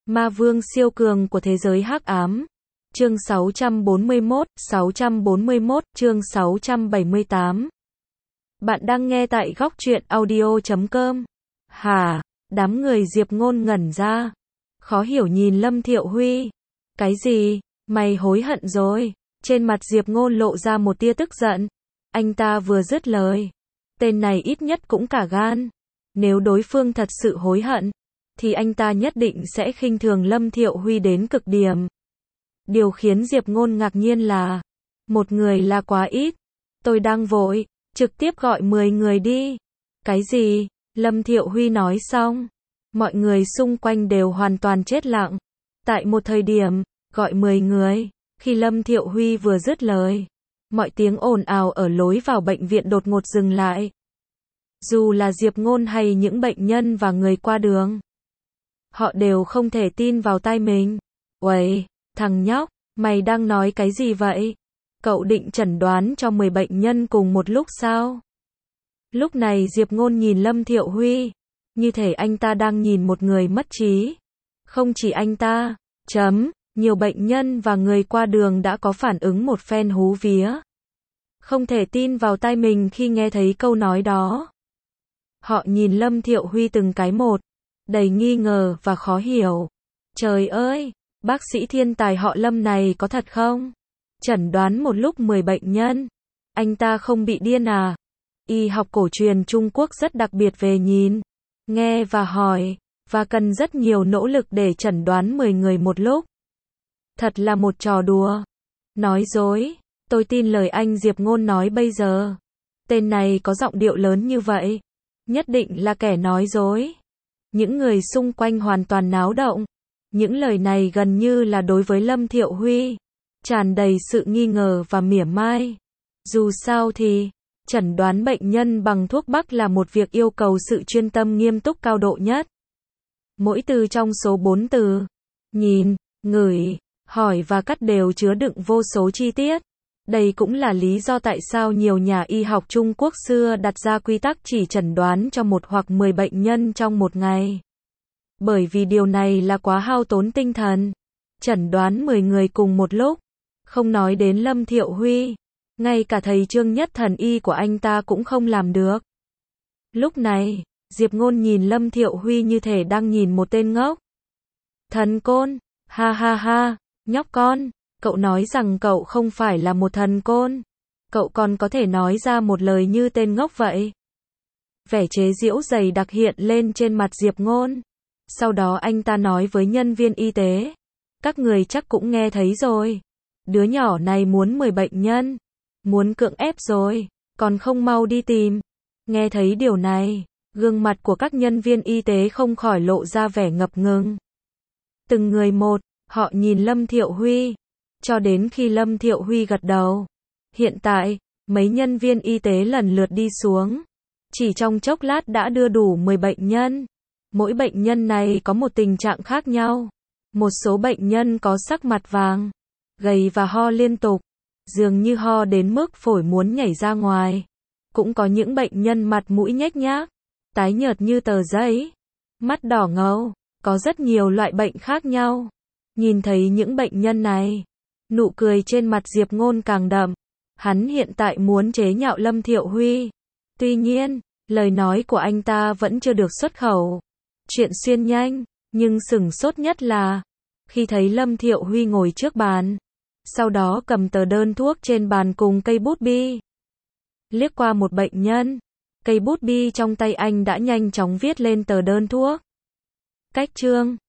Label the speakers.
Speaker 1: Ma vương siêu cường của thế giới hắc ám. Chương 641, chương 678. Bạn đang nghe tại Góc Truyện Audio.com. Hả? Đám người Diệp Ngôn ngẩn ra. Khó hiểu nhìn Lâm Thiệu Huy. Cái gì? Mày hối hận rồi? Trên mặt Diệp Ngôn lộ ra một tia tức giận. Anh ta vừa dứt lời. Tên này ít nhất cũng cả gan. Nếu đối phương thật sự hối hận, thì anh ta nhất định sẽ khinh thường Lâm Thiệu Huy đến cực điểm. Điều khiến Diệp Ngôn ngạc nhiên là, một người là quá ít. Tôi đang vội, trực tiếp gọi 10 người đi. Cái gì? Lâm Thiệu Huy nói xong, mọi người xung quanh đều hoàn toàn chết lặng. Tại một thời điểm, gọi 10 người, khi Lâm Thiệu Huy vừa dứt lời, mọi tiếng ồn ào ở lối vào bệnh viện đột ngột dừng lại. Dù là Diệp Ngôn hay những bệnh nhân và người qua đường, họ đều không thể tin vào tai mình. Uầy, thằng nhóc, mày đang nói cái gì vậy? Cậu định chẩn đoán cho 10 bệnh nhân cùng một lúc sao? Lúc này Diệp Ngôn nhìn Lâm Thiệu Huy, như thể anh ta đang nhìn một người mất trí. Không chỉ anh ta, nhiều bệnh nhân và người qua đường đã có phản ứng một phen hú vía. Không thể tin vào tai mình khi nghe thấy câu nói đó. Họ nhìn Lâm Thiệu Huy từng cái một, đầy nghi ngờ và khó hiểu. Trời ơi, bác sĩ thiên tài họ Lâm này có thật không? Chẩn đoán một lúc 10 bệnh nhân. Anh ta không bị điên à? Y học cổ truyền Trung Quốc rất đặc biệt về nhìn, nghe và hỏi, và cần rất nhiều nỗ lực để chẩn đoán 10 người một lúc. Thật là một trò đùa. Nói dối. Tôi tin lời anh Diệp Ngôn nói bây giờ. Tên này có giọng điệu lớn như vậy, nhất định là kẻ nói dối. Những người xung quanh hoàn toàn náo động. Những lời này gần như là đối với Lâm Thiệu Huy, tràn đầy sự nghi ngờ và mỉa mai. Dù sao thì, chẩn đoán bệnh nhân bằng thuốc bắc là một việc yêu cầu sự chuyên tâm nghiêm túc cao độ nhất. Mỗi từ trong số 4 từ, nhìn, ngửi, hỏi và cắt đều chứa đựng vô số chi tiết. Đây cũng là lý do tại sao nhiều nhà y học Trung Quốc xưa đặt ra quy tắc chỉ chẩn đoán cho 1 hoặc 10 bệnh nhân trong một ngày. Bởi vì điều này là quá hao tốn tinh thần. Chẩn đoán 10 người cùng một lúc. Không nói đến Lâm Thiệu Huy, ngay cả thầy Trương Nhất Thần y của anh ta cũng không làm được. Lúc này, Diệp Ngôn nhìn Lâm Thiệu Huy như thể đang nhìn một tên ngốc. Thần côn, ha ha ha, nhóc con, cậu nói rằng cậu không phải là một thần côn. Cậu còn có thể nói ra một lời như tên ngốc vậy. Vẻ chế giễu dày đặc hiện lên trên mặt Diệp Ngôn. Sau đó anh ta nói với nhân viên y tế. Các người chắc cũng nghe thấy rồi. Đứa nhỏ này muốn 10 bệnh nhân. Muốn cưỡng ép rồi. Còn không mau đi tìm. Nghe thấy điều này, gương mặt của các nhân viên y tế không khỏi lộ ra vẻ ngập ngừng. Từng người một, họ nhìn Lâm Thiệu Huy. Cho đến khi Lâm Thiệu Huy gật đầu. Hiện tại, mấy nhân viên y tế lần lượt đi xuống. Chỉ trong chốc lát đã đưa đủ 10 bệnh nhân. Mỗi bệnh nhân này có một tình trạng khác nhau. Một số bệnh nhân có sắc mặt vàng, gầy và ho liên tục, dường như ho đến mức phổi muốn nhảy ra ngoài. Cũng có những bệnh nhân mặt mũi nhếch nhác, tái nhợt như tờ giấy, mắt đỏ ngầu, có rất nhiều loại bệnh khác nhau. Nhìn thấy những bệnh nhân này, nụ cười trên mặt Diệp Ngôn càng đậm. Hắn hiện tại muốn chế nhạo Lâm Thiệu Huy. Tuy nhiên, lời nói của anh ta vẫn chưa được xuất khẩu. Chuyện xuyên nhanh, nhưng sửng sốt nhất là, khi thấy Lâm Thiệu Huy ngồi trước bàn, sau đó cầm tờ đơn thuốc trên bàn cùng cây bút bi. Liếc qua một bệnh nhân, cây bút bi trong tay anh đã nhanh chóng viết lên tờ đơn thuốc. Cách chương,